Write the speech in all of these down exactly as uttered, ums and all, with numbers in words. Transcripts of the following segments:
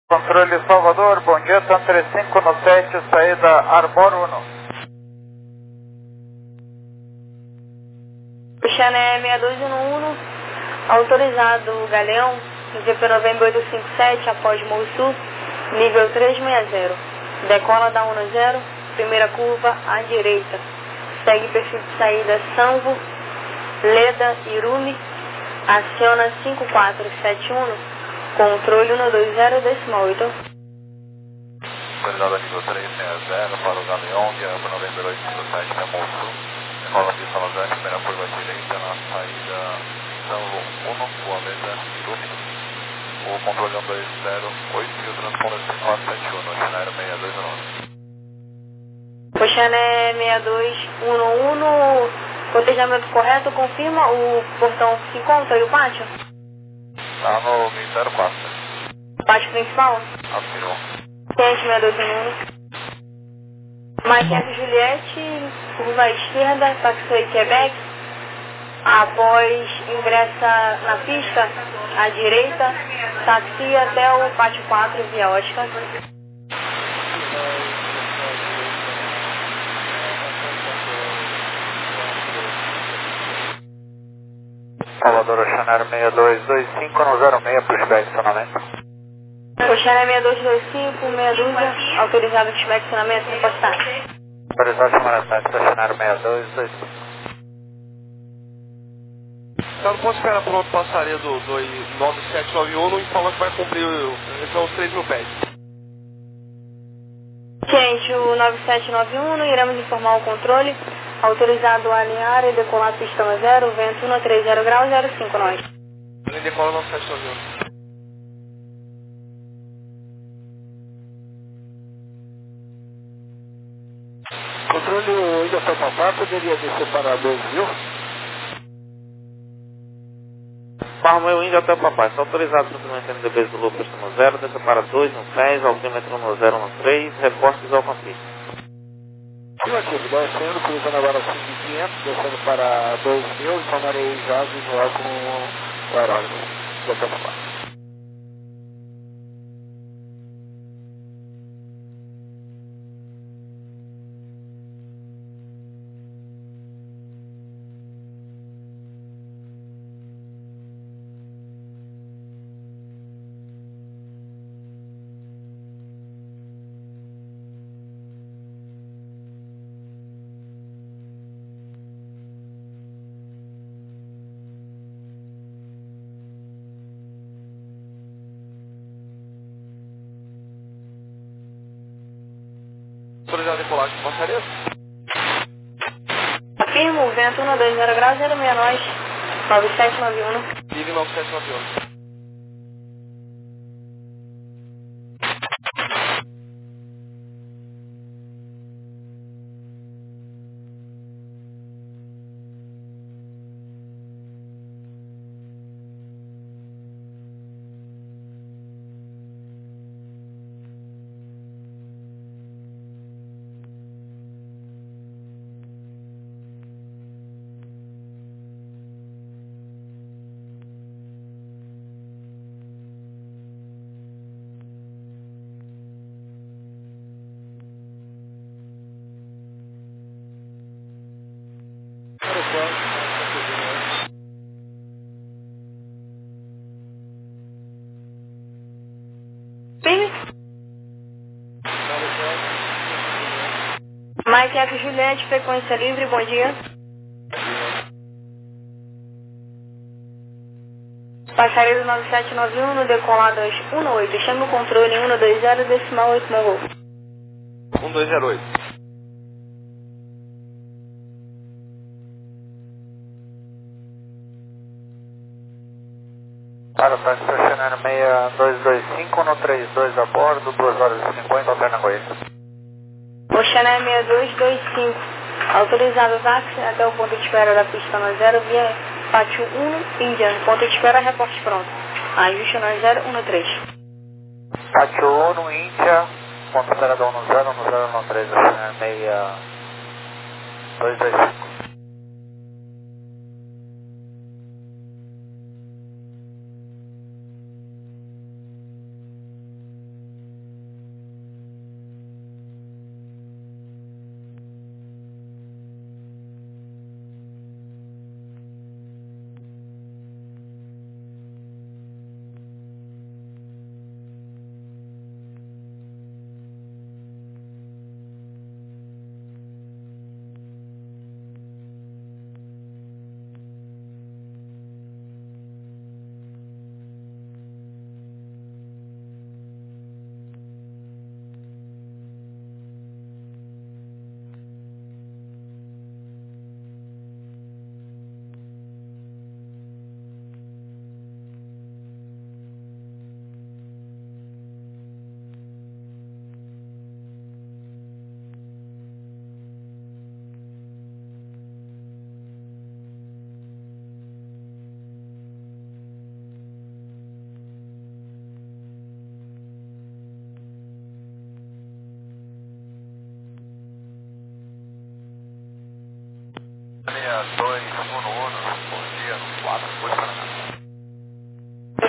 Controle Salvador, bom dia, T A M trinta e cinco no sete, saída Arbor um. Xané seis dois um um, autorizado Galeão, G P Novembro oito cinco sete, após Morro Sul, nível trezentos e sessenta. Decola da dez, primeira curva à direita. Segue perfil de saída Sanvo, Leda, Irume, aciona cinco quatro sete um, controle um dois zero, decimal oito. Autorizado nível trezentos e sessenta para o Galeão, G P Novembro oito cinco sete, até Morro Sul. Decola de Salazar, primeira curva à direita, na saída Sanvo um, Rua Leda, Irume. O controle um dois zero oito e o transponder quatro sete um, Xané seis dois um um. O Xané seis dois um um, cotejamento correto, confirma o portão que se encontra e o pátio? Está no zero quatro. Pátio principal? Afirmou. Cliente seis dois um um. Mike Juliette, curva à esquerda, Taxi Quebec. Após ingressa na pista, à direita, taxi até o pátio quatro, via Oscar. Salvador, Oceanário seis dois dois cinco no zero seis, pushback estacionamento. Oceanário seis dois dois cinco, meia dúzia, autorizado pushback estacionamento, repostagem. Autorizado estacionamento, Oceanário seis dois dois cinco. Eu não posso esperar por outro passaria do nove sete nove um e falar que vai cumprir então, os três mil pés. Gente, o nove sete nove um, iremos informar o controle. Autorizado a alinhar e decolar pistão zero, vento um trinta graus, zero cinco nós. Ele decola nove sete nove um. Controle o Ilha Papapá, poderia descer para dois mil? Farma o Índio até o Papai. Está autorizado o cumprimento N D B do Lucas no zero, desça para dois no seis, altímetro no zero no três, reportes ao campista. Afirmativo, descendo, cruzando agora cinco mil e quinhentos, descendo para dois mil, informarei já visual com o aeródromo. Ilha Papapá. Autorizado a decolagem de passaria? Afirmo, vento um dois zero graus, zero seis nós, nove sete nove um. Ligue nove sete nove um. Mike F. Juliette, frequência livre, bom dia. Passaria do nove sete nove um no decoladas um oito, chame o controle um dois zero, decimal oito, Morro. um dois zero oito. Para o táxi Oceanário seis dois dois cinco no trinta e dois a bordo, duas horas e cinquenta, Alternagoita. Oceanário seis dois dois cinco, autorizado o táxi até o ponto de espera da pista no zero, via pátio um, Indian, ponto de espera, reporte pronto. Ajuste no zero um três. Pátio um, Índia, ponto de espera da um zero, um zero um três, Oceanário seis dois dois cinco.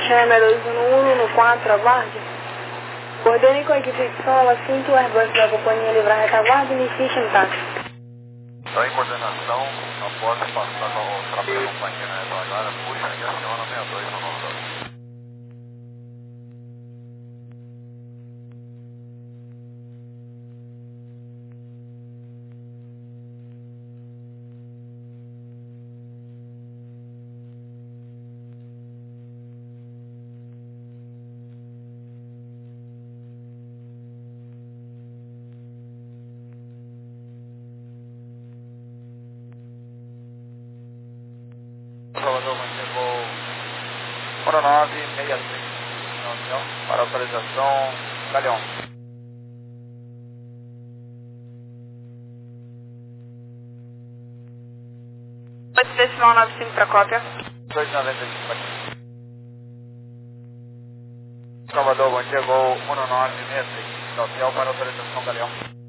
Chama dois um um no quatro, aguarde. Coordene com a equipe de som, assim que o Airbus da companhia livrar a retaguarda, inicie chantagem. Está em coordenação, após passar o trabalho da companhia na retaguarda, puxa e aciona sessenta e dois no nove dois. Salvador chegou um nove seis três para autorização Galeão. oito decimal nove cinco para cópia. dois noventa e cinco aqui. Salvador bom chegou um nove seis três hotel para autorização Galeão.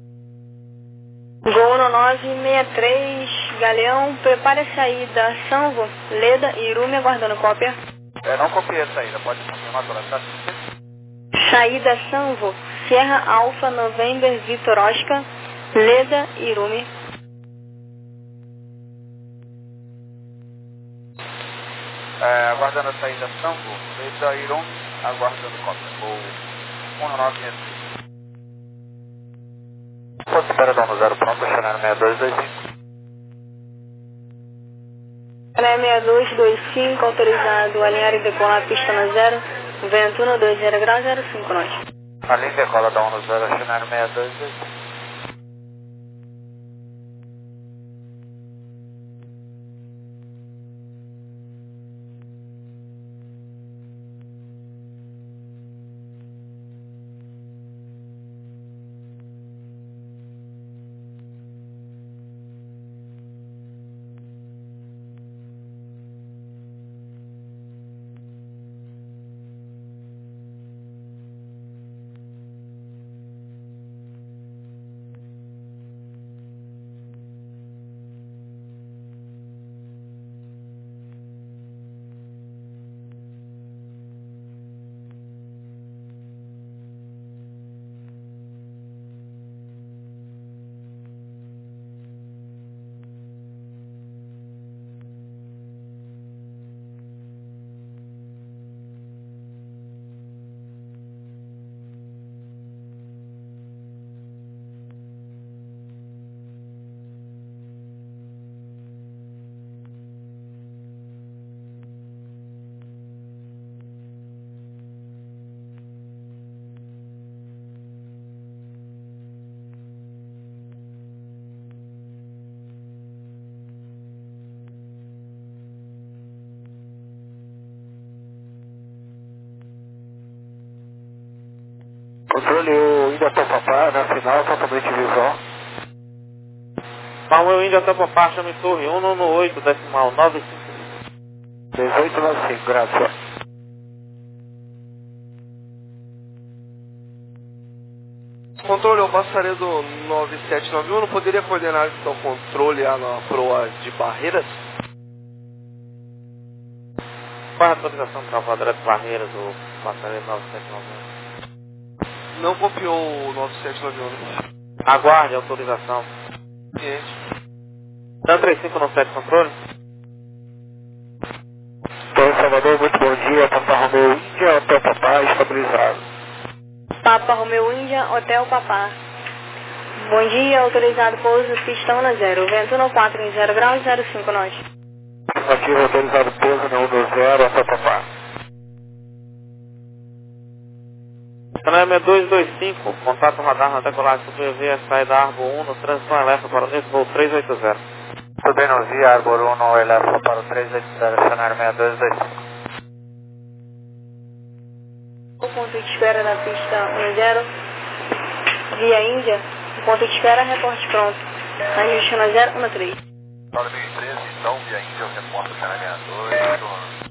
Gol um nove seis três, Galeão, prepare a saída Sanvo, Leda e Irume aguardando cópia. Eu não copiei a saída, pode confirmar pela taxa. Saída Sanvo, Sierra Alfa, November, Vitor Oscar, Leda e Irume. É, aguardando a saída Sanvo, Leda e Irume, aguardando cópia. Gol um nove seis três. Ponto espera dono zero pronto, cenário seis dois dois cinco. Cenário seis dois dois cinco, autorizado alinhar e decolar pista na zero, vento um dois zero grau zero cinco nós. Alinha e decola da um zero, cenário seis dois dois cinco. Controle o Índia Topapá, na final, totalmente visual. Palma o Índia Topapá, chame torre um no oito, decimal nove cinco. dezoito nove cinco, graças. Controle, eu passaria do nove sete nove um, não poderia coordenar então, o controle a na proa de barreiras? Qual a autorização travadora de barreiras do passaria nove sete nove um? Não copiou o nove sete nove um, né? Aguarde a autorização. Ciente. Dan três cinco no sete, controle. Torre Salvador, muito bom dia. Papa Romeu Índia, Hotel Papá, estabilizado. Papa Romeu Índia, Hotel Papá. Bom dia, autorizado pouso, pistão na zero, vento no quatro em zero graus zero cinco nós. Aqui, autorizado pouso na um dois zero, Hotel Papá. Cenário seis dois dois cinco, contato radar na decolagem sobre V V, saída Arbor um, no transição elétrica para o Nisso, voo três oito zero. Tudo bem, não vi, Arbor um, elétrica para o três oito zero, cenário seis dois dois cinco. O ponto de espera da pista um zero, via Índia, o ponto de espera, reporte pronto. Na Índia zero um três. dois mil e treze, então, via Índia, o reporte cenário seis dois.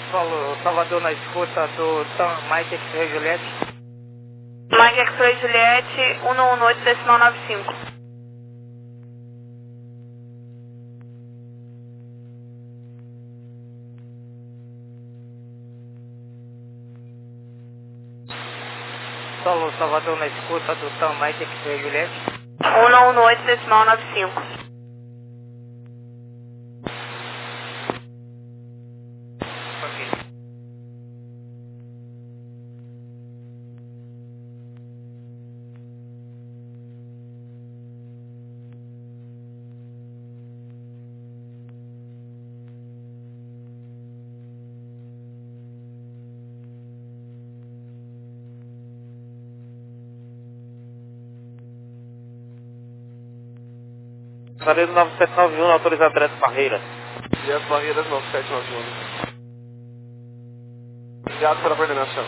Solo Salvador na escuta do Tom Mike X-Ray Juliette. Mike X-Ray Juliette, um um oito decimal nove cinco. Solo Salvador na escuta do Tom Mike X-Ray Juliette. um um oito decimal nove cinco. Passaredo nove sete nove um, autorizado direto Barreiras. E as barreiras nove sete nove um. Obrigado pela coordenação.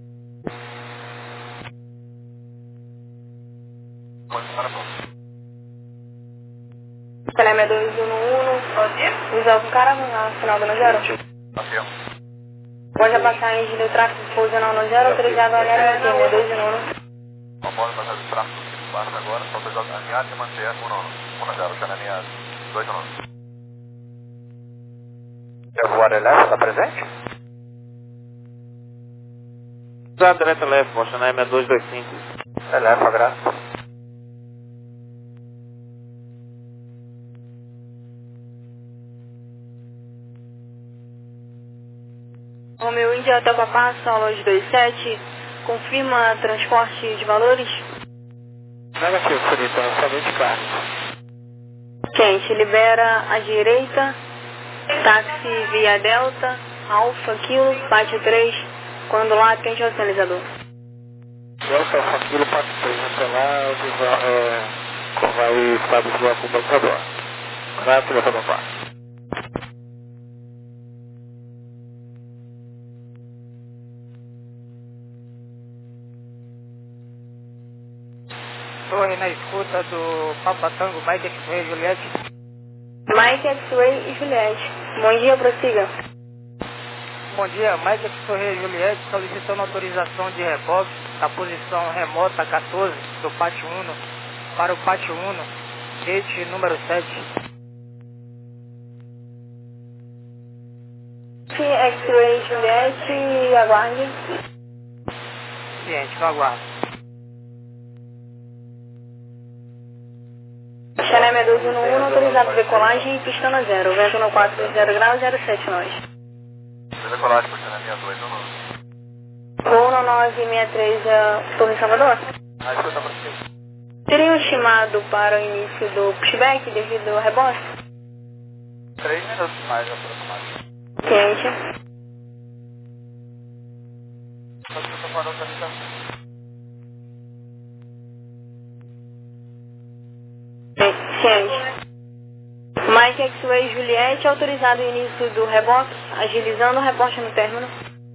Telema dois um um, usa o cara na final do zero. Pode a passagem do tráfego pousa no zero, autorizado a olhar no Telema dois um um. Após passar do tráfego basta agora, só autorizado a alinhar e manter um um zero, Xananinha dois um um. Eu vou Arelé, está presente? Autorizado direto leve, Xananinha dois dois cinco. Eleva, graças. Romeu Índia até Papá, Solos dois sete, confirma transporte de valores? Negativo, Felipe, somente carne. Quente, libera à direita, táxi via Delta, Alfa, Kilo, Pátio três, quando lá atende ao sinalizador. Delta, Alfa, Kilo, Pátio três, até lá, é, vai estabelecer com o computador. Vai, Felipe, até Papá. Torre na escuta do Papa Tango Mike X-Ray Juliette. Mike X-Ray e Juliette. Bom dia, prossiga. Bom dia, Mike X-Ray Juliette solicitando autorização de reboque da posição remota quatorze do Pátio um para o Pátio um, rede número sete. X-Ray Juliette, aguarde. Ciente, no aguardo. Xané dois um um, autorizado decolagem e pista na zero. Vento no quatro zero graus, zero sete nós. Decolagem por Xananinha dois um um. Voo no nove seis três, Torre Salvador. Ah, escuta para você. Teriam estimado para o início do pushback devido ao rebote? Três minutos mais aproximadamente. Quente. Escuta para a localização. Ciente. Mike X-Ray Juliette, autorizado o início do reboque, agilizando o reporte no término.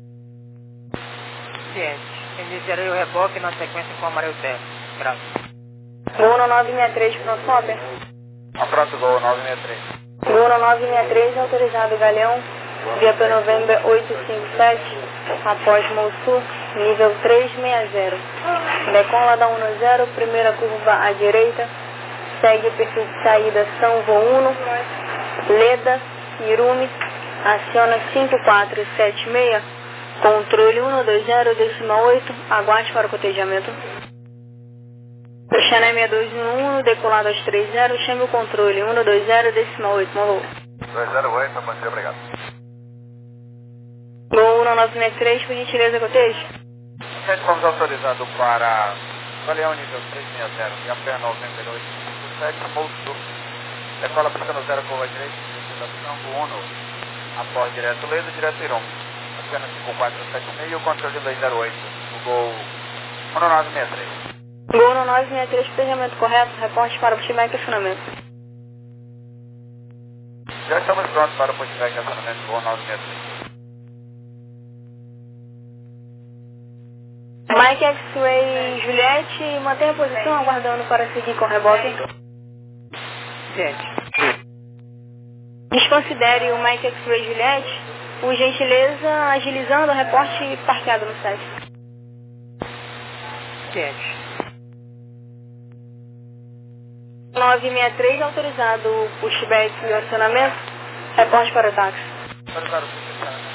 Ciente. Iniciarei o reboque na sequência com o amarelo término. Graças. Gol no nove seis três, pronto, Hopper. Pronto, gol nove seis três. Gol no nove seis três, autorizado Galeão, via P November oito cinco sete, após Mossul, nível três seis zero. Decola da um zero, primeira curva à direita. Segue perfil de saída São Voluno, Leda, Irume, aciona cinco quatro sete seis, controle um dois zero, decimal oito, aguarde para o cotejamento. Xané seis dois um um, decolado aos três zero, chame o controle um dois zero, decimal oito, Morro. dois zero oito, bom dia, obrigado. Gol um nove seis três, por gentileza, cotejo. Sete, vamos autorizado para Galeão nível três seis zero, e a pé noventa e oito. sete, Mousso, decola pista no zero, curva direita, destinação do Uno, após direto Ledo, direto Irum, apenas cinco quatro sete seis, o controle dois zero oito, o gol um nove seis três. Gol no nove seis três, pejamento correto, reporte para o pushback e acionamento. Já estamos prontos para o pushback e acionamento, gol nove seis três. Mike X-Ray Juliette, mantenha a posição aguardando para seguir com o reboque. Ciente. Desconsidere o Mike X-Ray Juliette Por gentileza, agilizando o reporte parqueado no site. Ciente. nove seis três, autorizado o pushback e o acionamento. Reporte para o táxi. Autorizado o pushback.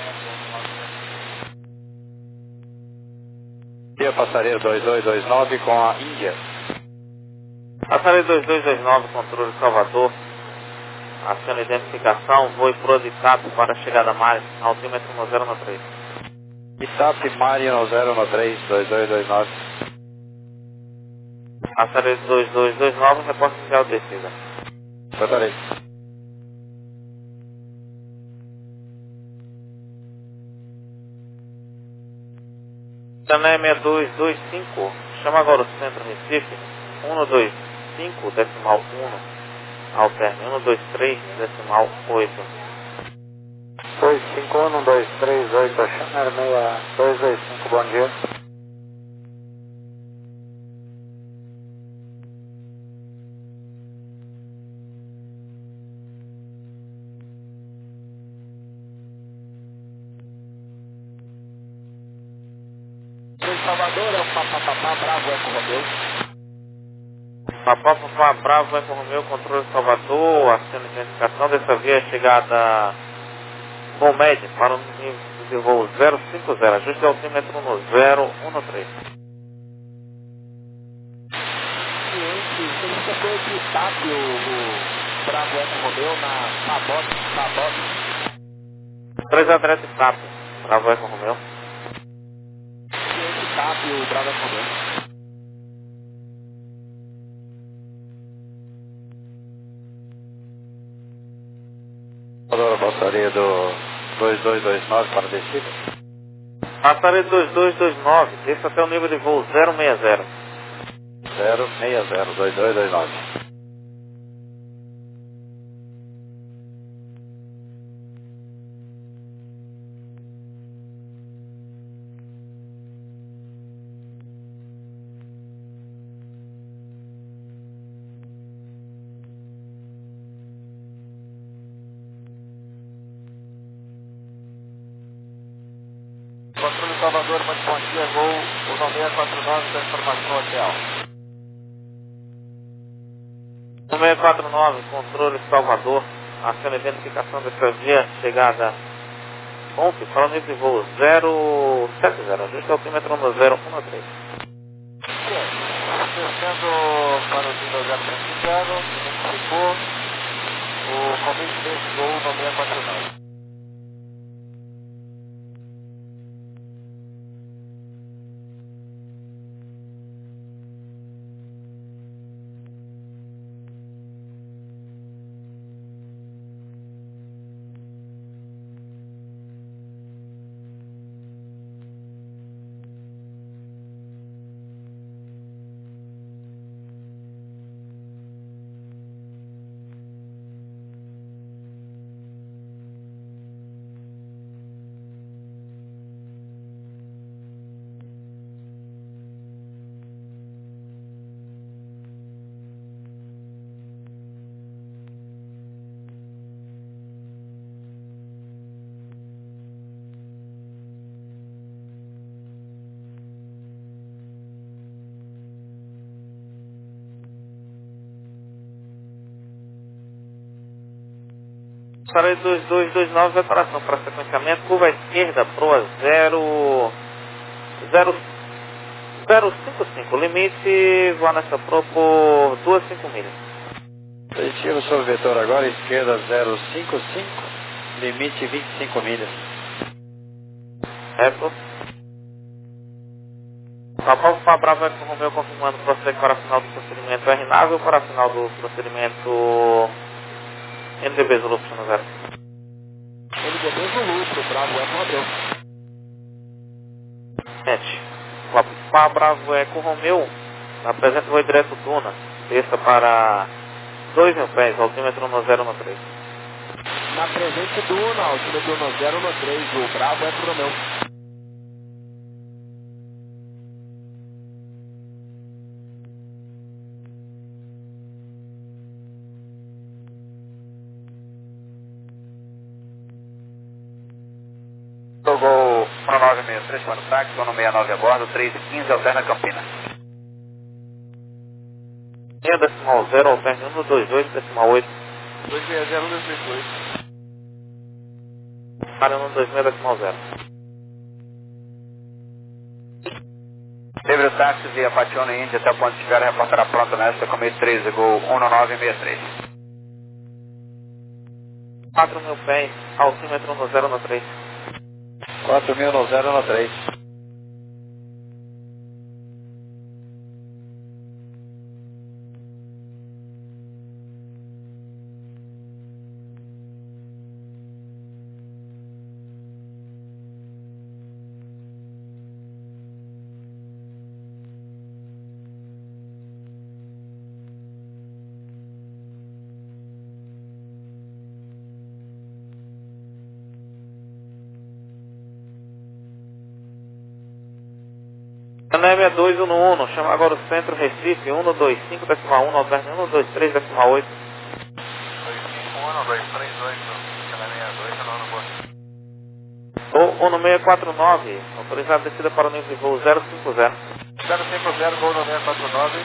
Dia passageiro dois dois dois nove com a Índia. Passageiro dois dois dois nove, controle Salvador. Aciona identificação, voo pro de TAP para a chegada a Mari, altímetro no zero três. Itap Mari no zero três, dois dois dois nove. Passageiro dois dois dois nove, reporte inicial de descida. Tratarei. Também seis dois dois cinco, chama agora o centro Recife, um dois cinco, decimal um, ao término, um dois três, decimal oito. dois cinco um, dois três oito, Channel seis dois dois cinco, bom dia. Salvador, é o Papapá Bravo Eco Romeu. Papapá Bravo Eco Romeu, controle Salvador, aciona identificação dessa via chegada Bom Médio para o nível de voo zero cinco zero, ajuste o altímetro no zero um três. Ciente, você foi aqui o T A P, o, o Bravo Eco Romeu na Pabote, Pabote. três a direto TAP, Bravo Eco Romeu. Ciente, T A P, o Bravo Eco Romeu. Agora passaria do dois dois dois nove para a descida. Passageiro dois dois dois nove, desça até o nível de voo zero seis zero. zero seis zero, dois dois dois nove. Controle Salvador, muito bom dia, voo o seis quatro nove, transformação hotel. um seis quatro nove, controle Salvador, aciona identificação dessa via chegada Conf, para o nível de voo zero sete zero, ajuste o altímetro no zero um três. Descendo para o nível zero três zero, identificou o convite desse voo no seis quatro nove. Passageiro dois dois dois nove, preparação para sequenciamento, curva à esquerda, proa zero zero cinco cinco, limite, voa nessa proa por duas vírgula cinco milhas. Positivo sobre o vetor agora, esquerda zero cinco cinco, limite vinte e cinco milhas. Reto. Papapá Bravo Eco Romeu confirmando o prossegue para a final do procedimento R nave ou para a final do procedimento N D B Zulu Pistão Zero. N D B Zulu, pro Bravo Eco Romeu. Sete. Papapá Bravo Eco Romeu, apresenta voo direto Duna, desça para dois mil pés, altímetro no zero três. Na presente do Una, altímetro no zero três, o Bravo Eco Romeu. sessenta e três para o táxi, um sessenta e nove a bordo, três e quinze, alterna Campinas. Linha decimal zero, alterna um dois dois, decimal oito. dois seis zero, dois seis dois. Para um dois seis, decimal zero. Livre o táxi via Patione Índia até o ponto de espera, reportará pronto nesta, comigo treze, Gol um nove seis três. quatro mil pés, altímetro no zero no três. quatro mil no zero no três. Neve dois um um, chama agora o centro Recife, um dois cinco, decimal um, alterna um dois três, decimal oito. dois cinco um, dois três oito, sessenta e dois, não, não vou. Ou um seis quatro nove, autorizado descida para o nível de voo zero cinco zero. zero cinco zero, Gol nove quatro nove.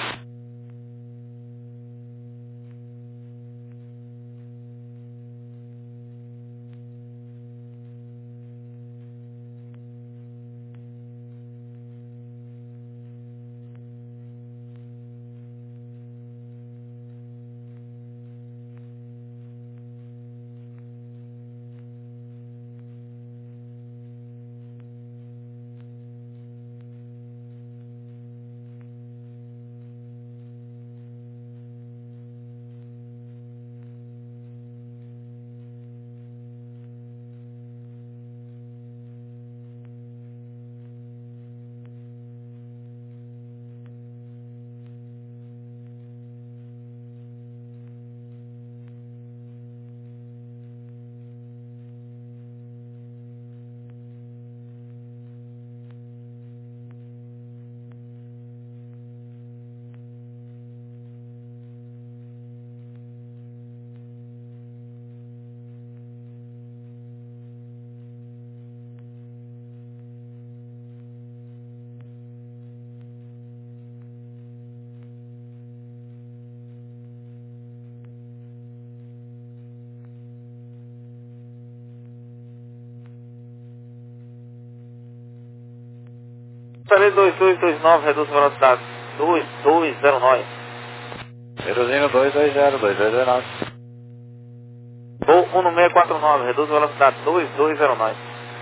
Falei dois dois dois nove, reduz a velocidade. dois dois zero nove. Reduzindo dois dois zero, dois dois zero nove. Ou um seis quatro nove, reduz a velocidade. dois dois zero nove.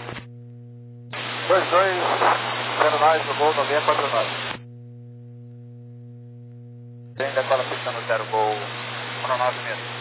dois dois zero nove, no Gol nove quatro nove. Tem decola pista no zero, Gol um nove mesmo.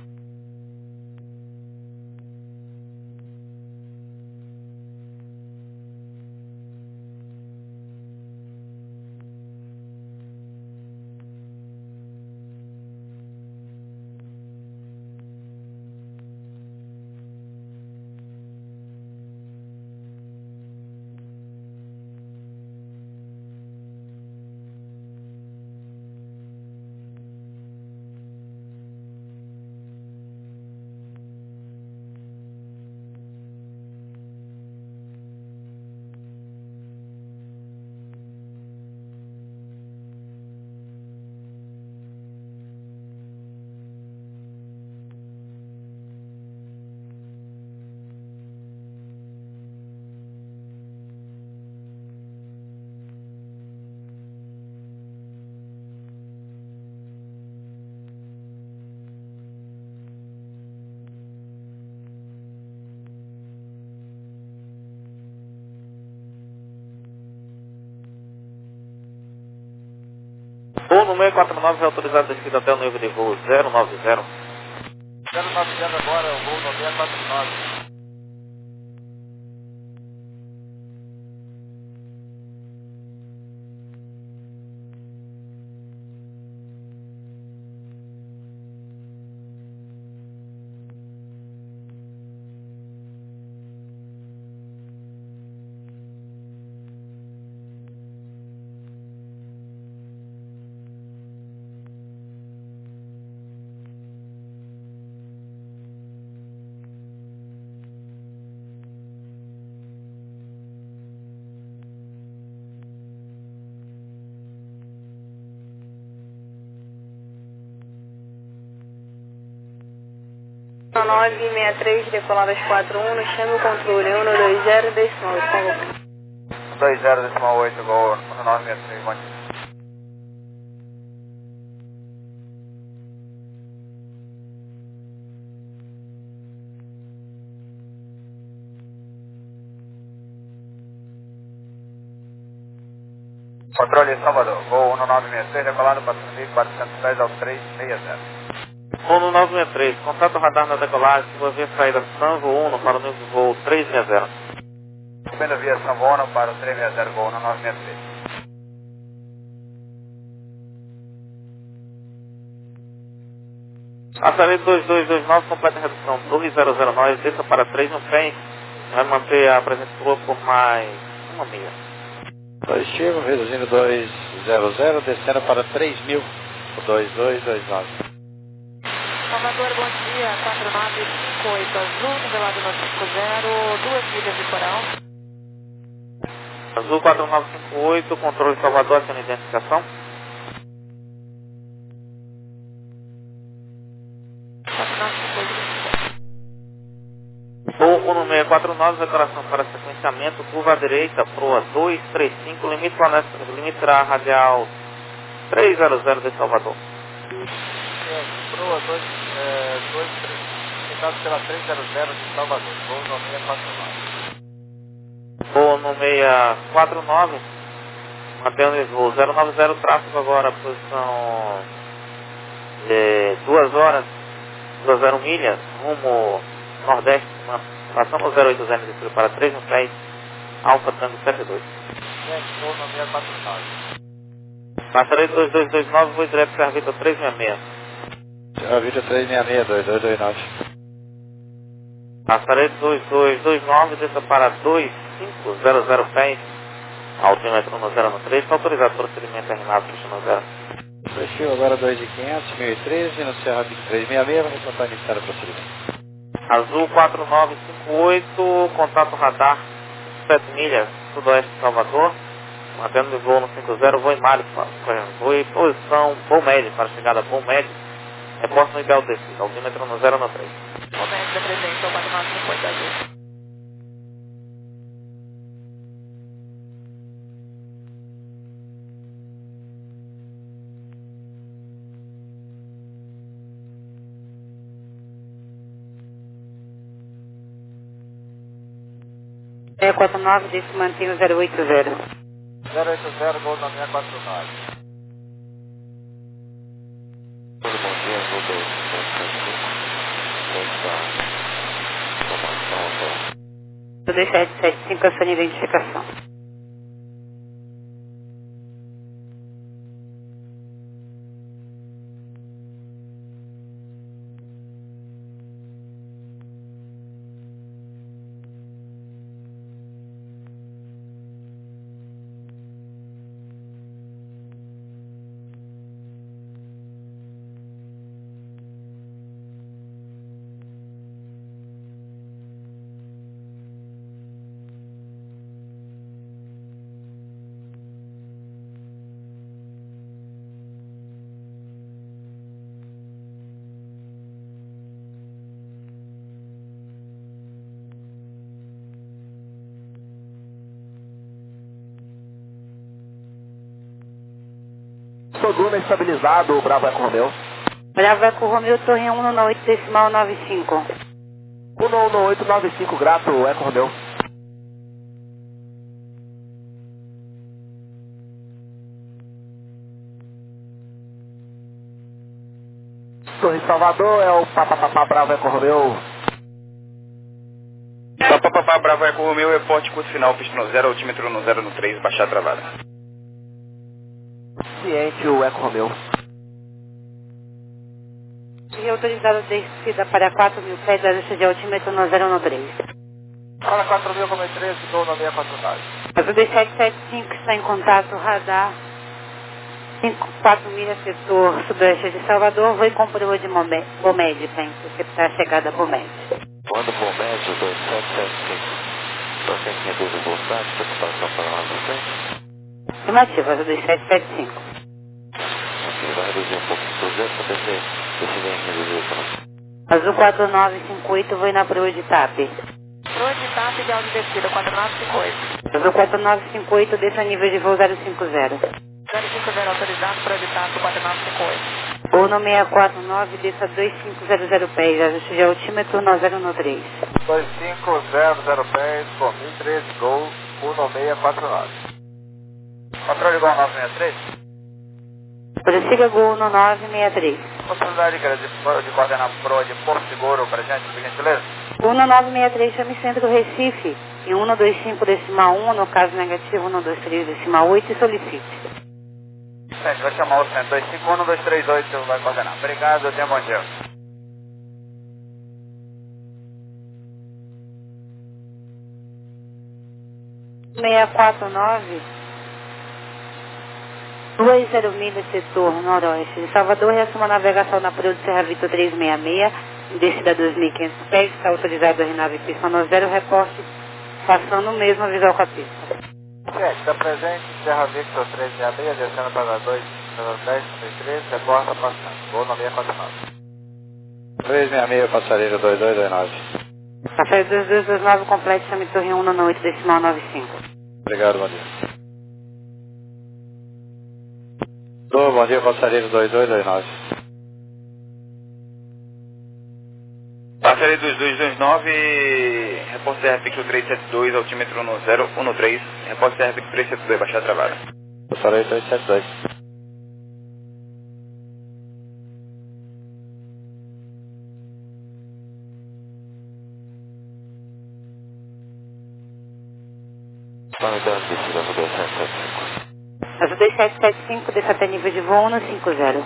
Ou no seis quatro nove é autorizado descida até o nível de voo zero nove zero. zero nove zero agora, o Gol nove quatro nove. nove seis três, decoladas quatro um, chame o controle um dois zero, decimal oito, convoca. dois zero, decimal oito, gol um nove seis três, bom dia. Controle Salvador, gol um nove seis três, decolado para mil quatrocentos pés ao três seis zero. um nove seis três, contato radar na decolagem, sua via saída Sanvo um para o nível voo três seis zero. Subindo via Sanvo um para o três seis zero, gol um nove seis três. Açarete dois dois dois nove, completa a redução dois zero zero nove, desça para três no pé, vai manter a presença do por mais uma milha. Positivo, reduzindo dois zero zero, descendo para três mil, dois dois dois nove. Salvador, bom dia, quatro nove cinco oito Azul, nivelado no cinco zero, duas milhas de coral. Azul quatro nove cinco oito, controle Salvador, aciona identificação. quatro nove cinco oito. Voo um seis quatro nove, declaração para sequenciamento, curva à direita, proa dois três cinco, limite planeta, limite radial três zero zero de Salvador. É, proa dois três cinco, limitado pela três zero zero de Salvador, voo no seis quatro nove. Voo no seis quatro nove, mantendo o voo zero nove zero, tráfego agora, posição de duas horas, duas zero milhas, rumo nordeste, passando o zero oito zero de para três um seis, Alfa Tango sete dois. Gente, voo no seis quatro nove. Passarei dois dois dois nove, vou direto para a Vita três seis seis. A Vita três seis seis, dois dois dois nove. Passarei dois dois dois nove, desça para dois cinco zero zero pés, altímetro no zero três, está autorizado procedimento terminado, puxa no zero. Positivo, agora dois mil e quinhentos, mil e treze, no Serra Vita três seis seis, vai reportar iniciar o procedimento. Azul quatro nove cinco oito, contato radar sete milhas, sudoeste de Salvador, mantendo o voo no cinco zero, voo em Mário, voo em posição, voo médio, para chegada voo médio, reposto no ideal descido, altímetro no zero três. Momento da presença, quatro nove cinco oito Azul. seis quatro nove, disse que mantém o zero oito zero. zero oito zero, gol no seis quatro nove. Todo bom dia, vou dois dois sete sete cinco, a sua identificação. Soduna estabilizado, Bravo Eco Romeo. Bravo Eco Romeo, torre um um oito, decimal nove cinco. um um oito nove cinco, grato, Eco Romeo. Torre Salvador, é o Papapá Bravo Eco Romeo. Papapá Bravo Eco Romeo, reporte curso final, pista no zero, altímetro no zero no três, baixar travada. Ciente, o Eco Romeo. E autorizado descida para quatro mil pés, da lista de altímetro no zero no três. Fala quatro mil, como é treze, gol no seis quatro nove. Azul dois sete sete cinco está em contato, radar cinco quatro milhas, setor sudoeste de Salvador, voo com proa de Bomed, para interceptar a chegada a Bomed. Quando o Bomed dois sete sete cinco, você tem reduzir velocidade, preocupação para lá na frente? Afirmativo, Azul dois sete sete cinco. Ok, vai reduzir um pouco o cruzeiro para descer, decidir em reduzir o Azul quatro nove cinco oito, vou ir na proa de T A P. Proa de T A P de áudio descida, quatro nove cinco oito. Azul quatro nove cinco oito, desça nível de voo zero cinco zero. zero cinco zero autorizado, proa de T A P quatro nove cinco oito. Voo no seis quatro nove, desça dois cinco zero zero pés, ajuste de altímetro no zero no três. dois cinco zero zero pés, com mil e treze, Gol um seis quatro nove. Controle Gol nove seis três. Prossiga Gol no nove seis três. Possibilidade de, de coordenar proa de Porto Seguro para gente, por gentileza? um nove seis três, chame Centro Recife, em um dois cinco decimal um, no caso negativo um dois três decimal oito, e solicite. Gente, vai chamar o centro, dois cinco um dois três oito, vai coordenar. Obrigado, tenha bom dia. seis quatro nove, dois zero milhas, setor noroeste de Salvador, reassuma a navegação na proa de Serra Vitor trezentos e sessenta e seis, descida dois mil e quinhentos pés, está autorizado a renave pista no zero, reporte, passando o mesmo visual com a pista. Gente, está presente, Serra Victor trezentos e sessenta e seis, descendo para dois zero dez, três, reporta passando. Gol no seis quatro nove. três seis seis, passageiro dois dois dois nove. Passageiro dois dois dois nove, complete, chame Torre um no oito decimal nove cinco. Obrigado, bom dia. Tô, bom dia, passageiro dois dois dois nove. Passageiro dois dois dois nove, repórter Serra Victor trezentos e setenta e dois, altímetro no zero um três, repórter Serra Victor trezentos e setenta e dois, baixar travada. Passageiro dois sete dois. Azul dois sete sete cinco, desça até nível de voo um cinco zero.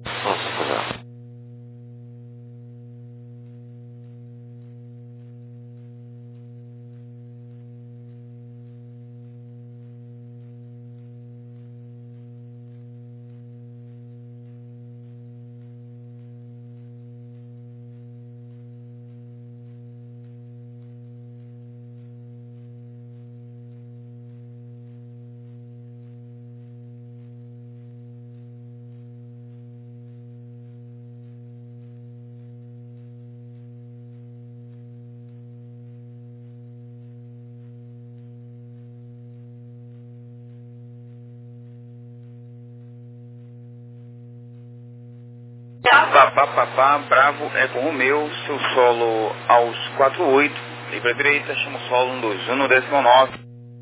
Papá, papá, Bravo, Eco Romeu, seu solo aos quatro oito, livre à direita, chama o solo um dois um no décimo nove.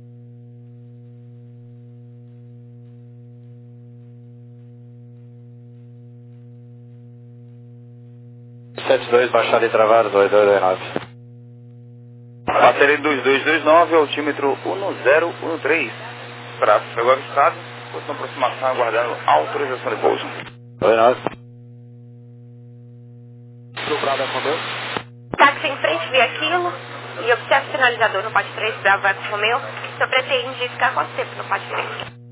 sete dois, baixada e travada, dois dois dois nove. Bateria dois dois dois nove, altímetro um zero um três. Bravo, pegou avistado, posição de aproximação, aguardando autorização de pouso. dois nove. Bravo Eco Romeu. Táxi em frente, vê aquilo e observa o sinalizador no pote três, Bravo Eco Romeu. Só pretende ficar quanto tempo no pote três?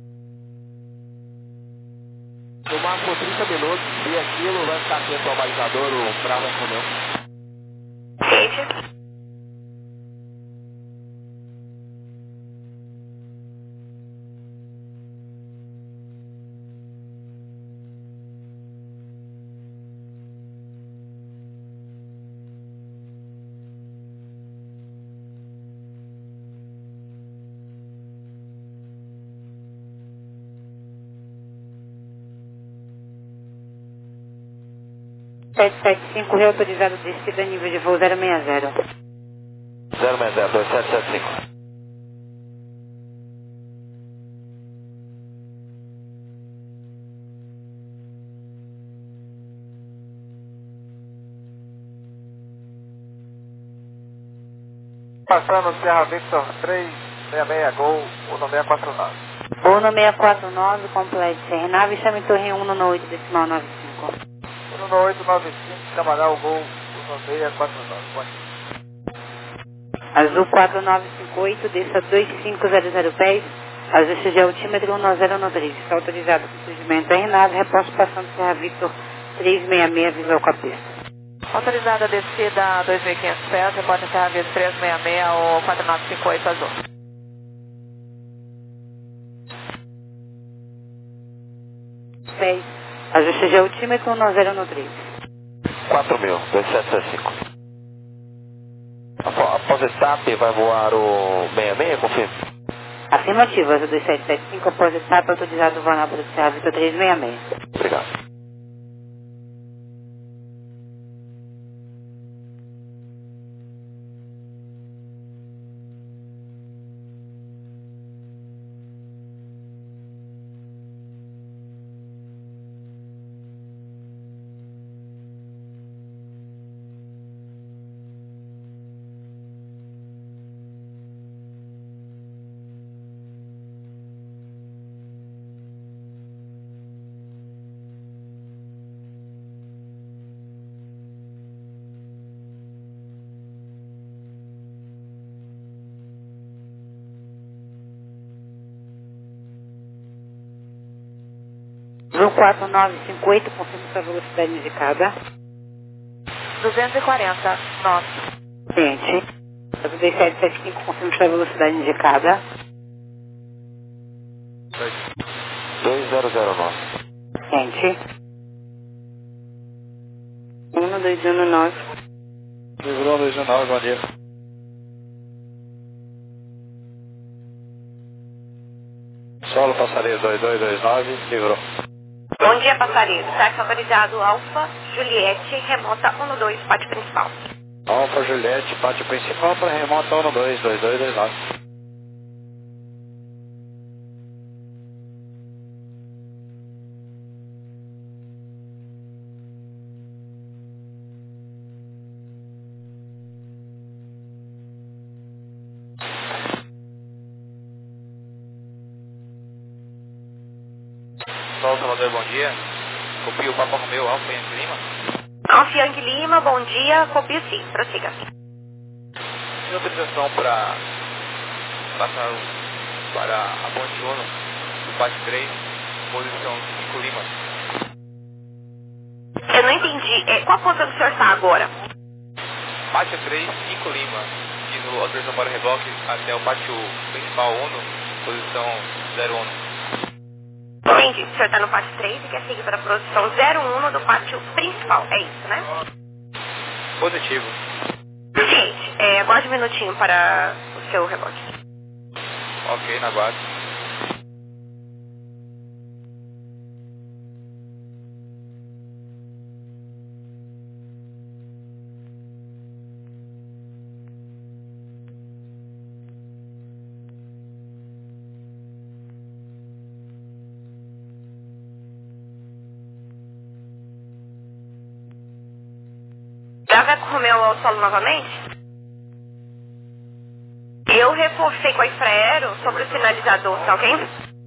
No máximo trinta minutos, vê aquilo, vai ficar atento ao balizador, o Bravo Eco Romeu. Gente. sete sete cinco, reautorizado descida nível de voo zero seis zero. zero seis zero, dois sete sete cinco. Passando Serra Victor trezentos e sessenta e seis, Gol um seis quatro nove. Voo no seis quatro nove, complete, renave, chame Torre um no oito decimal nove cinco. um oito nove cinco, chamará o Gol um seis quatro nove. Bom dia. Azul quatro nove cinco oito, desça dois cinco zero zero pés, ajuste de altímetro um zero um três. Está autorizado o surgimento da renave, reposto passando Serra Victor trezentos e sessenta e seis, visual com a pista. Autorizada a descida dois mil e quinhentos pés, repórter Serra Victor trezentos e sessenta e seis, ou quatro nove cinco oito Azul. Pés, ajuste de altímetro um zero um três. quatro mil, dois sete sete cinco. Após o stop, vai voar o sessenta e seis, confirma? Afirmativo, Azul dois sete sete cinco, após o stop, autorizado voar na Produção Serra Vitor três seis seis. Obrigado. Azul quatro nove cinco oito, confirma sua velocidade indicada. duzentos e quarenta, nove. Gente, Azul dois sete sete cinco, confirma sua velocidade indicada. dois zero zero nove. Gente. um dois um nove. Livrou dois um nove, bom dia. Solo passaredo dois dois dois nove, livrou. Bom dia, passaredo. Táxi autorizado Alfa, Juliette, remota um dois, pátio principal. Alfa Juliette, pátio principal para remota um dois dois dois dois nove. Sol Salvador, bom dia. Copio o Papa Romeu, Alfa Yankee Lima. Alfa Yankee Lima, bom dia. Copio sim, prossiga. Tem autorização para passar para a ponte um do pátio três, posição cinco Lima. Eu não entendi. É, qual posição que o senhor está agora? Pátio três, cinco Lima. E no autorização para reboque até o pátio principal um, posição zero um. Entendi. O senhor está no pátio três e quer seguir para a posição zero um do pátio principal. É isso, né? Positivo. Gente, é, aguarde um minutinho para o seu rebote. Ok, na guarda. Vai com o Romeu ao solo novamente? Eu reforcei com a Infraero sobre o sinalizador, tá ok?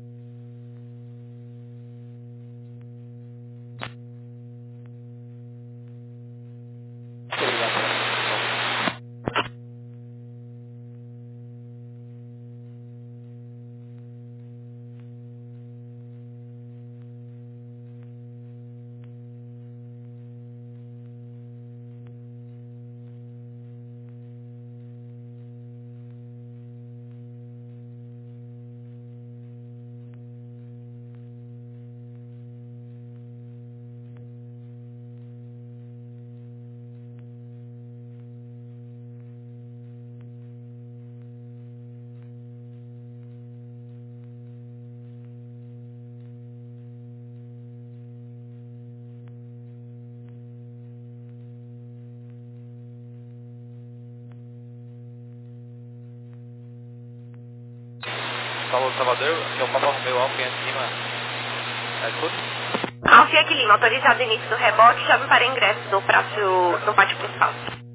Salvador, Salvador, aqui é o Papa Romeu, Alfa Yankee Lima. É, escuta? Alfa Yankee Lima, autorizado o início do rebote, chame para ingresso do pátio, do pátio principal.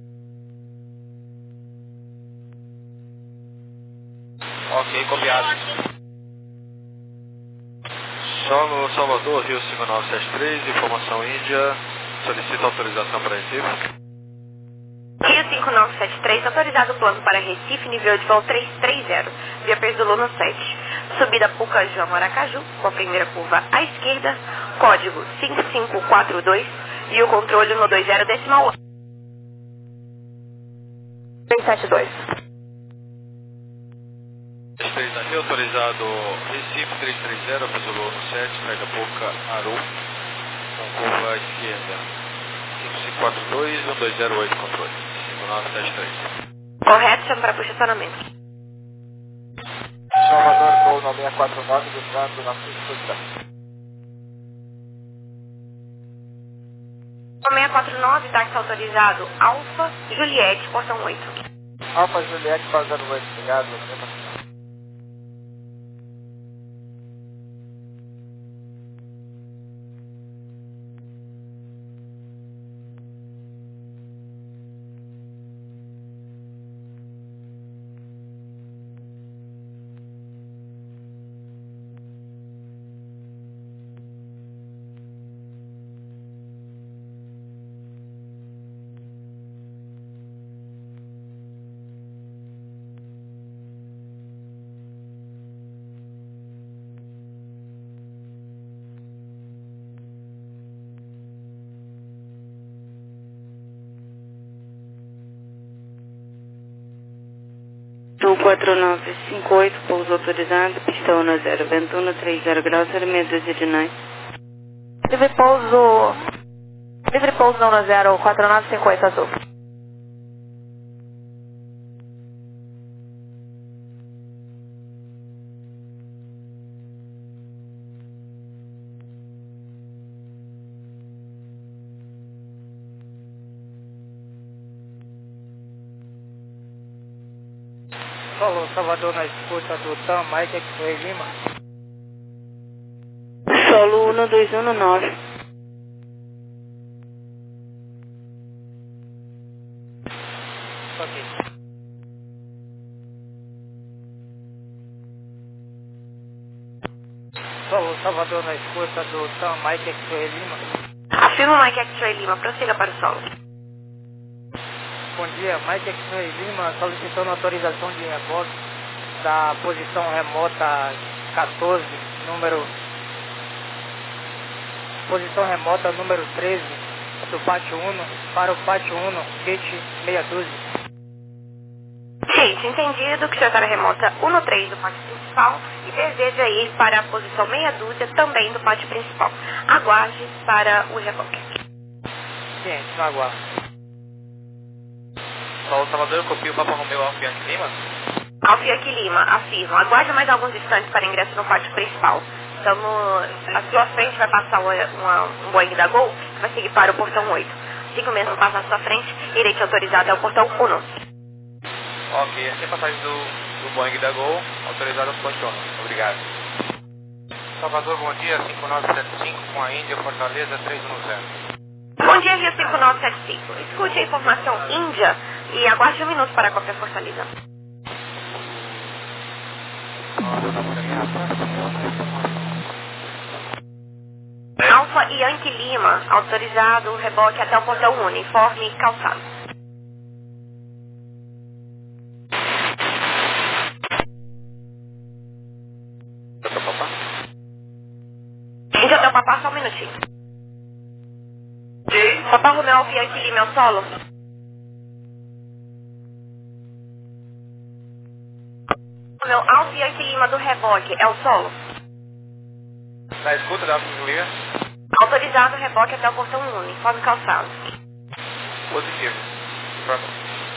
Ok, copiado. Solo Salvador, Rio cinco nove sete três, informação Índia, solicita autorização para Recife. Rio cinco nove sete três, autorizado o plano para Recife, nível de voo trezentos e trinta, via Perzulono sete. Subida Pucaju a Maracaju, com a primeira curva à esquerda, código cinco cinco quatro dois e o controle no dois zero decimal três sete dois. três aqui, autorizado Recife trezentos e trinta, Perzulono sete, pega Puca Aru, com curva à esquerda, cinco cinco quatro dois, um dois zero oito, controle. cinco nove sete três. Correto, chama para posicionamento. Salvador, voo nove seis quatro nove, entrando na sua disposição. nove seis quatro nove, táxi autorizado, Alfa, Juliette, portão oito. Alfa Juliette, zero oito, obrigado, você Sul quatro nove cinco oito, pouso autorizado, pista um zero, vento um, trinta graus, zero seis dois de nove. Livre pouso, livre pouso um zero, quatro nove cinco oito, azul. Solo Salvador na escuta do T A M, Mike X-Ray Lima. Solo um dois um nove. Ok. Solo Salvador na escuta do T A M, Mike X-Ray Lima. Afirma Mike X-Ray Lima, prossiga para o solo. Bom dia, Mike X-Ray Lima solicitando autorização de reboque da posição remota quatorze, número... Posição remota número treze do pátio um para o pátio um, gate meia dúzia. Gente, entendido que o senhor está na remota um no três do pátio principal e deseja ir para a posição meia dúzia também do pátio principal. Aguarde para o reboque. Ciente, não aguardo. Solo Salvador, copia o Papa Romeu Alfa Yankee Lima. Alfa Yankee Lima, afirma. Aguarde mais alguns instantes para ingresso no pátio principal. Estamos, à sua frente vai passar uma, uma, um Boeing da Gol, que vai seguir para o portão oito. Assim que o mesmo passar à sua frente, irei te autorizar até o portão um. Ok, assim a passagem do, do Boeing da Gol, autorizado ao portão um. Obrigado. Salvador, bom dia, cinco nove sete cinco com a Índia, Fortaleza, três um zero. Bom dia, Rio cinco nove sete cinco. Escute a informação Índia e aguarde um minuto para a cópia Fortaleza. Alfa Yankee Lima, autorizado reboque até o portão um, informe calçado. Índia até o papá, só um minutinho. Papá Romeu Alfa Yankee Lima, é o solo? Romeu Alfa Yankee Lima do reboque, é o solo? Na escuta da Julia. Autorizado reboque até o portão um, informe calçado. Positivo. Pronto.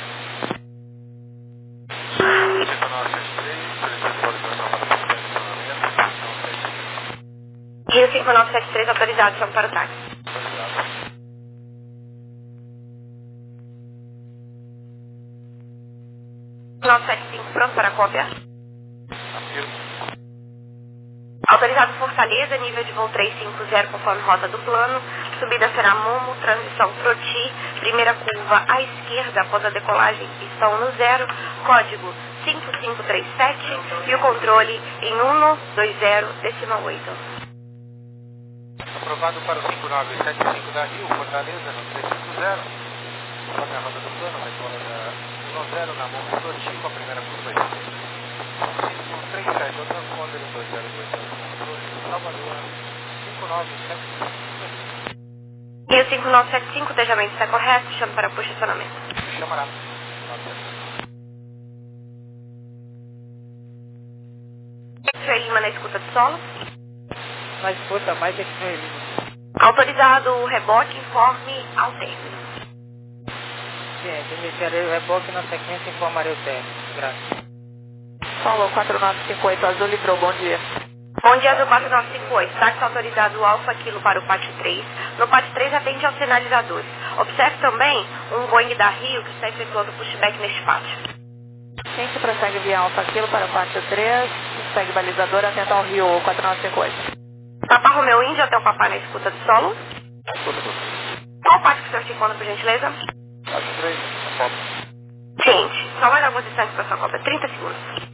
cinco nove sete três, solicito autorização para posicionamento. Rio cinco nove sete três, autorizado, chamo para o táxi. nove sete cinco, pronto para a cópia. Autorizado Fortaleza, nível de voo trezentos e cinquenta, conforme rota do plano. Subida será Momo, transição Troti, primeira curva à esquerda após a decolagem, pista um zero, código cinco cinco três sete e o controle em um dois zero, decimal oito. Aprovado para o cinco nove sete cinco da Rio, Fortaleza, no trezentos e cinquenta. Conforme a rota do plano, decola da um zero na Momo Troti com a primeira curva à esquerda. cinco três sete, outra conta de dois zero dois. Salvador, cinco nove sete cinco. Rio cinco nove sete cinco, o tejamento está correto, chamo para posicionamento. Chamará. X-Ray Lima na escuta do solo. Na escuta, mais X-Ray Lima. Autorizado o reboque, informe ao término. Ciente, iniciarei o reboque na sequência informarei o término. Graças. Solo quatro nove cinco oito Azul livrou, bom dia. Bom dia, Azul quatro nove cinco oito. Táxi autorizado Alfa Kilo para o pátio três. No pátio três atende aos sinalizadores. Observe também um Boeing da Rio que está efetuando pushback neste pátio. Ciente, prossegue via Alfa Kilo para o pátio três. Segue balizador, atento ao Rio quatro nove cinco oito. Papá Romeu Índio, até o papai na escuta do solo. Qual pátio que o senhor se encontra, por gentileza? Pátio três, a foto. Gente, só mais alguns instantes para sua cópia. trinta segundos.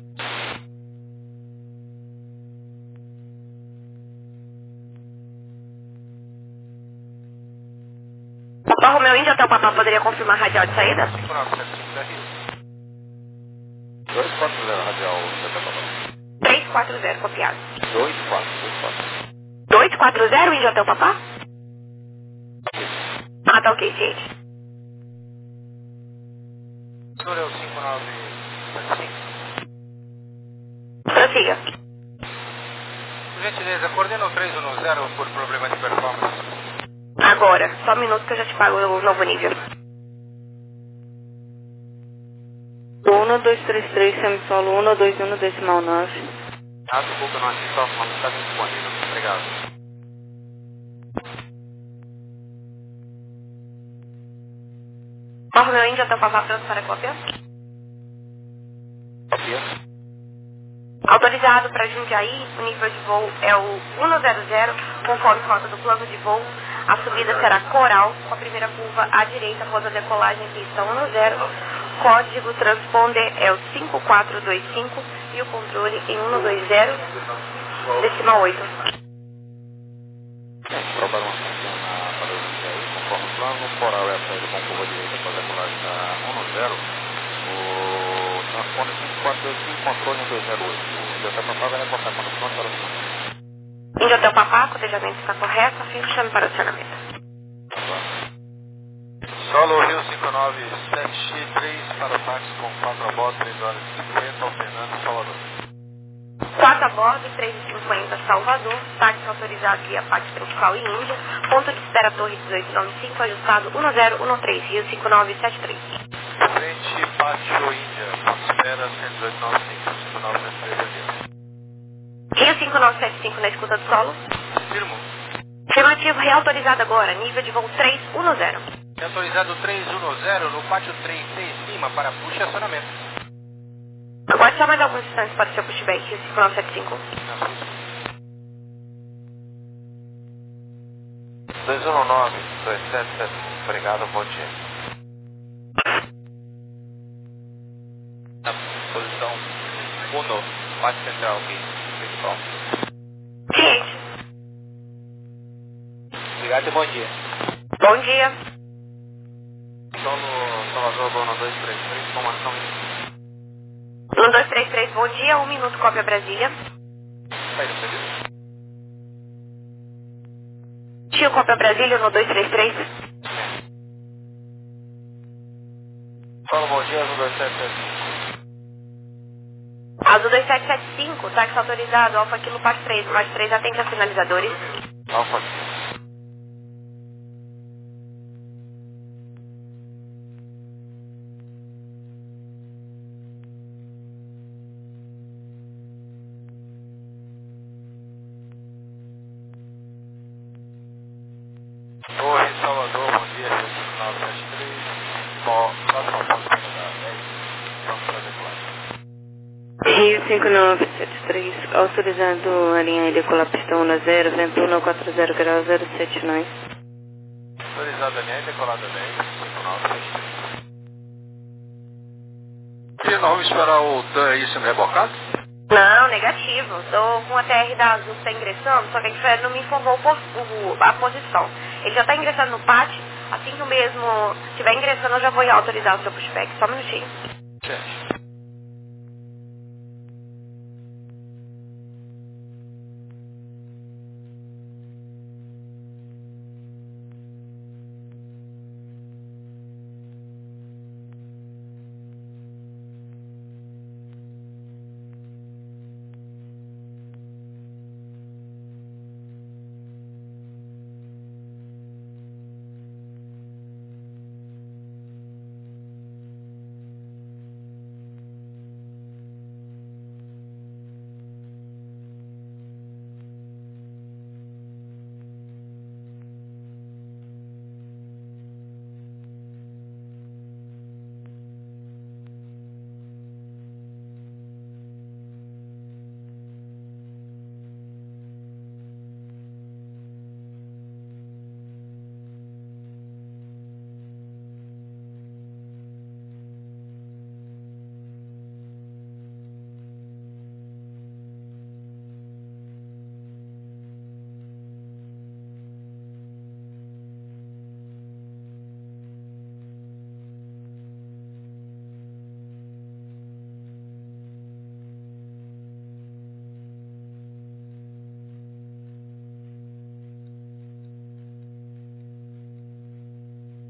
Papá Romeu Índio, até o papá poderia confirmar a radial de saída? cinco nove sete cinco da Rio. dois quatro zero, radial até o papá. três quatro zero, copiado. dois quatro, dois quatro. dois quatro zero, Índio, até o papá? Ah, tá ok, gente. Senhor é o cinco nove sete cinco. Prossiga. Por gentileza, coordena o três um zero por problema de performance. Agora, só um minuto que eu já te pago o novo nível. um dois três três, semissolo um dois um decimal nove. Ah, desculpa, não assisto a forma, está disponível. Obrigado. Papá Romeu Índio, até o papá pronto para cópia? Copia. Autorizado para Jundiaí, o nível de voo é o cento, conforme rota do plano de voo. A subida será coral, com a primeira curva à direita após a decolagem pista dez. Código transponder é o cinco quatro dois cinco e o controle em cento e vinte, decimal oito. Provaram uma estação na para o Jundiaí, conforme o plano, coral é a saída com curva direita após a decolagem da dez. O transponder cinco quatro dois cinco, controle cento e vinte e oito. O Índio até o papá vai reportar quando o plano para o centro. Índio até o papá, o cotejamento está correto, assim chame para o acionamento. Solo Rio cinco nove sete três para o táxi com quatro a bordo, três horas e cinquenta, alternando Salvador. quatro a bordo, três e cinquenta, Salvador. Táxi autorizado via Pátio Tropical e Índia. Ponto de espera Torre dezoito noventa e cinco, ajustado um zero um três, Rio cinco nove sete três. Frente, Pátio Índia, ponto de espera cento e dezoito noventa e cinco, cinco nove sete três aqui. Rio cinco nove sete cinco na escuta do solo. Firmo. Afirmativo reautorizado agora, nível de voo três um zero. Autorizado três um zero no pátio três C em cima para push e acionamento. Agora só mais alguns instantes para o seu pushback, Rio cinco nove sete cinco. dois um nove dois sete sete, obrigado, bom dia. Na posição um, pátio central aqui, principal. Cliente. Obrigado e bom dia. Bom dia. Solo Salvador, Bono dois três três, informação um dois três três, bom dia, um minuto, cópia Brasília. saída feliz. Tio, cópia Brasília, um dois três três. Solo, bom dia, um dois sete sete cinco. Azul dois sete sete cinco, táxi autorizado, Alfa Kilo Pátio três, mais três atende aos sinalizadores. Alfa Kilo. Torre, Salvador, bom dia, Rio cinco nove sete três. Bom, próxima ponta da dez, vamos fazer claro. Rio cinco nove sete três, autorizado a linha aérea com a pista um zero, vento um quatro zero graus zero sete nove. Autorizado a linha decolada dez, cinco nove sete três. E nós vamos esperar o D A I sendo rebocado? Não, negativo. Estou com a T R da Azul que está ingressando, só que a Fred não me informou por, o, a posição. Ele já está ingressando no pátio, assim que o mesmo estiver ingressando eu já vou autorizar o seu pushback. Só um minutinho. Certo.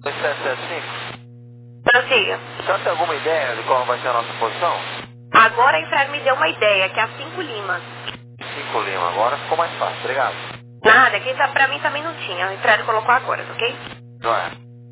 dois sete sete cinco. Prossiga. Já tem alguma ideia de qual vai ser a nossa posição? Agora a Infraero me deu uma ideia, que é a cinco Lima. cinco Lima, agora ficou mais fácil, obrigado. Nada, que tá, pra mim também não tinha. A Infraero colocou agora, ok? Joia.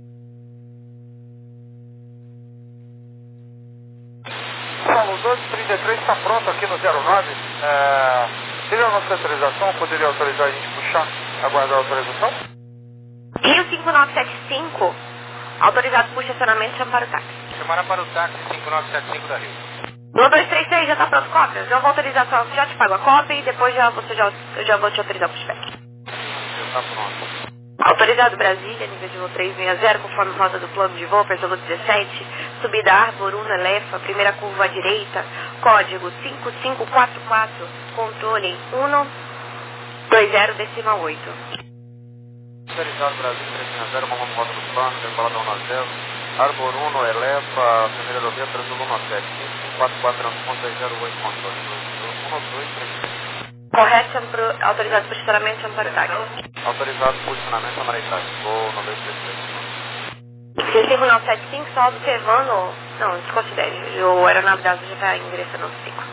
Paulo, doze trinta e três está pronto aqui no zero nove. É, seria a nossa autorização? Poderia autorizar a gente puxar, aguardar a autorização? Rio cinco nove sete cinco, autorizado por estacionamento, chama para o táxi. Chamar para o táxi cinco nove sete cinco da Rio. No dois três seis já está pronto, cópia? Já vou autorizar, só, já te pago a cópia e depois já, você já, eu já vou te autorizar o pushback. Está pronto. Autorizado Brasília, nível de voo trezentos e sessenta, conforme rota do plano de voo, pessoa dezessete, subida Arbor, Uno, Elefa, primeira curva à direita, código cinco cinco quatro quatro, controle um dois zero decimal oito. Autorizado Brasília trezentos e sessenta, conforme rota do plano, decolada um zero, Arbor Uno, Elefa, primeira rodovia, Brasil um sete, cinco cinco quatro quatro, um dois zero oito, controle um dois três três. Correto, chama pro, autorizado por estacionamento, chama para o táxi. Autorizado por estacionamento, chama para o táxi. Vou no dois três três. Rio cinco nove sete cinco, só observando, não, desconsidere, o aeronave da Azul já está ingressando no cinco.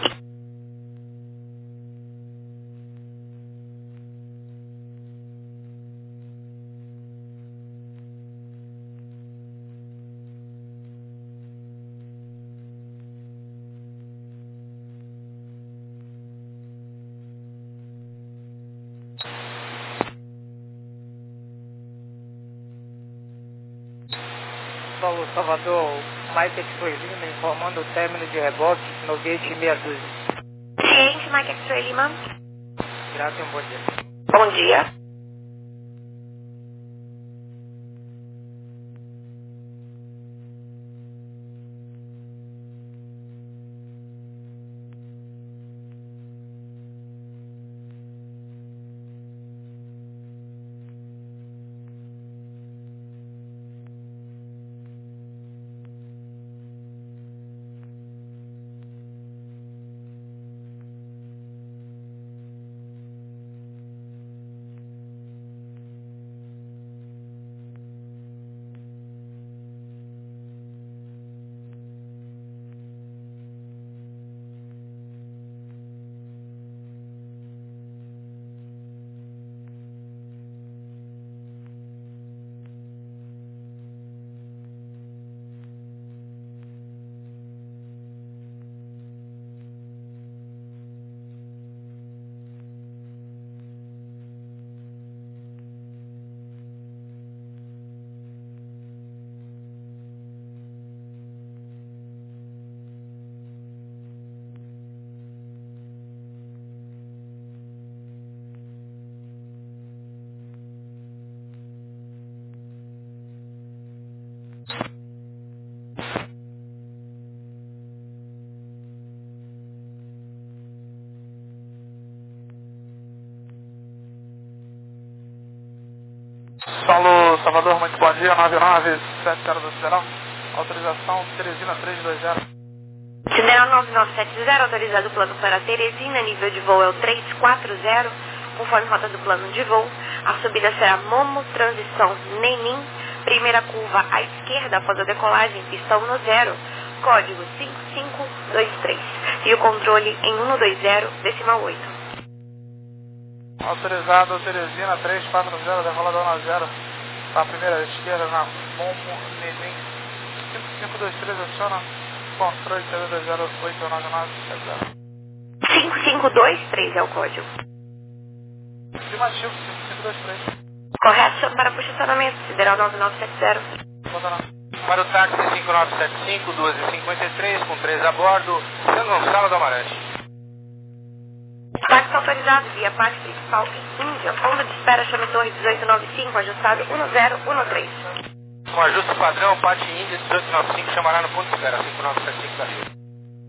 Paulo Salvador, Mike X-Ray Lima, informando o término de reboque no gate meia dúzia. Ciente, Mike X-Ray Lima. Graças e um bom dia. Bom dia. Paulo Salvador, muito bom dia, nove nove sete zero do Sideral, autorização Teresina trezentos e vinte. Sideral nove nove sete zero, autorizado o plano para Teresina, nível de voo é o trezentos e quarenta, conforme rota do plano de voo. A subida será Momo, transição Nenim, primeira curva à esquerda após a decolagem, pista um zero, código cinco cinco dois três, e o controle em um dois zero decimal oito. Autorizado Teresina trezentos e quarenta, decolada um zero, a primeira esquerda na Momo Nenim, cinco cinco dois três, aciona controle zero dois zero oito nove nove sete zero. cinco cinco dois três é o código. Afirmativo, cinco cinco dois três. Correto, chama para posicionamento, Sideral nove nove sete zero. Para o táxi cinco nove sete cinco, duas e cinquenta e três, com três a bordo, São Gonçalo do Amarante. Táxi autorizado via parte principal em Índia, ponto de espera, chame Torre dezoito noventa e cinco, ajustado um zero um três. Com ajuste padrão, parte Índia dezoito noventa e cinco, chamará no ponto de espera, cinco nove sete cinco da Rio.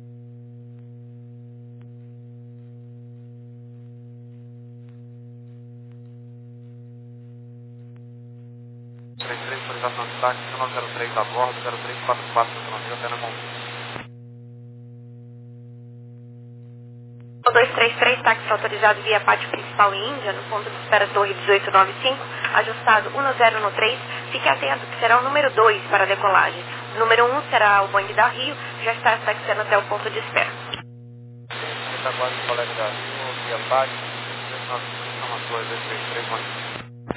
três três, autorização de táxi, nove zero três a bordo, zero três quatro quatro, autonomia, até na convite. dois três três, táxi autorizado via parte principal em Índia, no ponto de espera Torre dezoito noventa e cinco, ajustado um zero um três, Fique atento que será o número dois para a decolagem. O número um será o Boeing da Rio, já está taxiando até o ponto de espera. Retaguarda do colega da Rio, via Paz, informações dois três três um.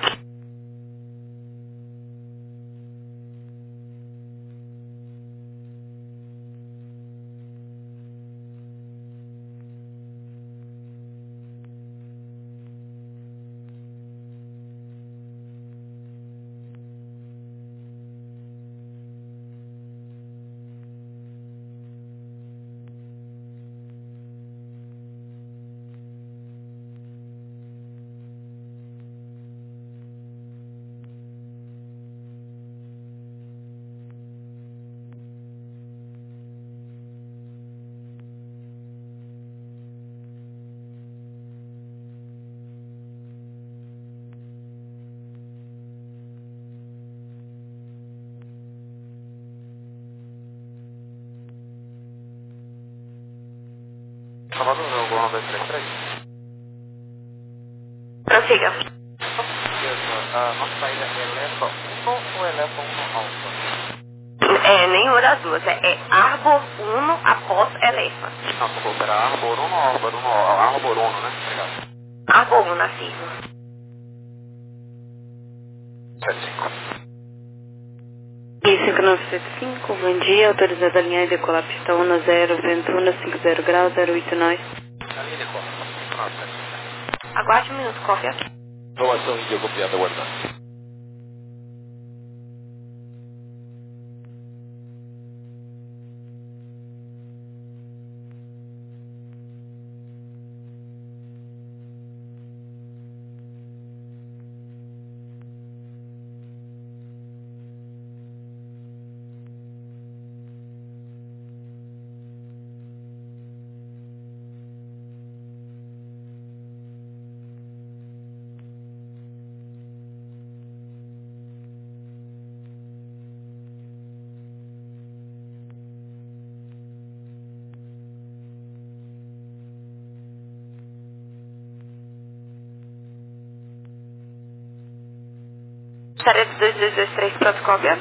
Salvador, é o Gol dois três três? Prossiga. A nossa saída é Elefa um ou Elefa um Alfa? É, nenhuma das duas. É, é Arbor um após Elefa. Não, por favor, era Arbor um ou Arbor um? Arbor um, né? Obrigado. Arbor um na firma. sete cinco. E cinco nove sete cinco, bom dia, autorizada a linha e decolar pista um zero, vento um, cinquenta graus, zero oito nove. A linha decola, cinco nove sete cinco. Aguarde um minuto, cópia aqui. Informação índia copiada, guardada. Tarefa dois dois dois três, pronto, cópia.